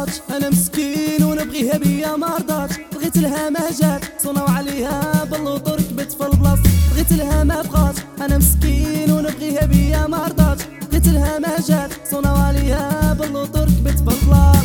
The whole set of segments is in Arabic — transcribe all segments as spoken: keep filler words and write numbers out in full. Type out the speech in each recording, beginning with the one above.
بغاتش، انا مسكين ونبغيها بيا ما رضاتش. بغيت لها ما جات صوناو عليها باللوطو ركبت في البلاص. بغيت لها ما بغاتش، انا مسكين ونبغيها بيا ما رضاتش. بغيت لها ما جات صوناو عليها باللوطو ركبت في البلاص.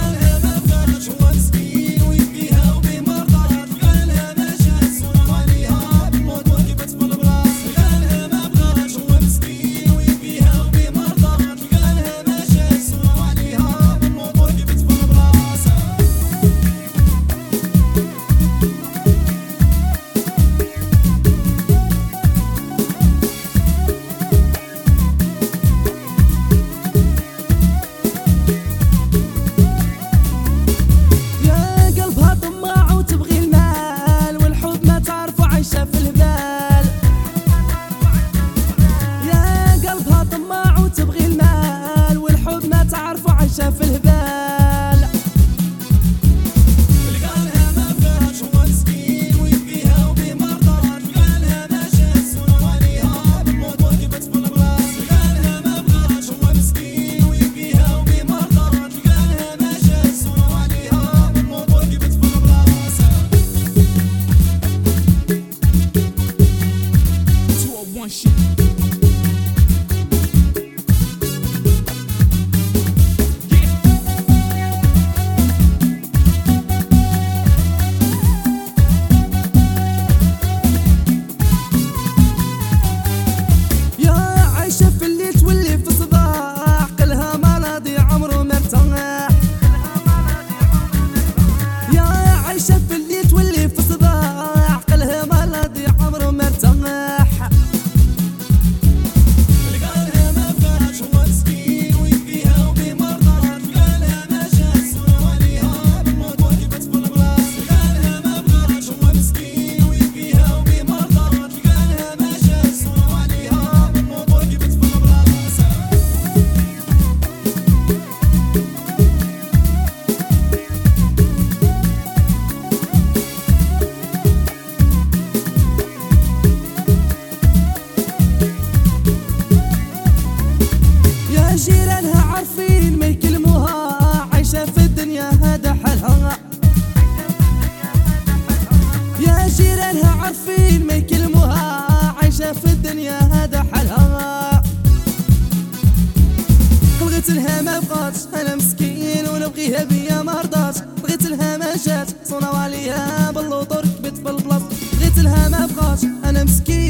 عايشة في الهبال لقالها ما فاتش هو مسكين ويبكيها وبيه مرضات. لقالها ما جات صوناو عليها بالموت وقفت في البلاص. لقالها ما بغاتش هو مسكين ويبكيها وبيه مرضات. لقالها ما جات صوناو عليها بالموت وقفت في البلاص. two oh one shit. جيرانها عارفين ما يكلموها عايشة في الدنيا هذا حالها. يا جيرانها عارفين ما يكلموها عايشة في الدنيا هذا حالها. بغيت لها ما بغاتش، انا مسكين ونبغيها بيا ما رضاتش. بغيت لها ما جات صوناو عليها باللوطو ركبت في البلاص. بغيت لها ما بغاتش، انا مسكين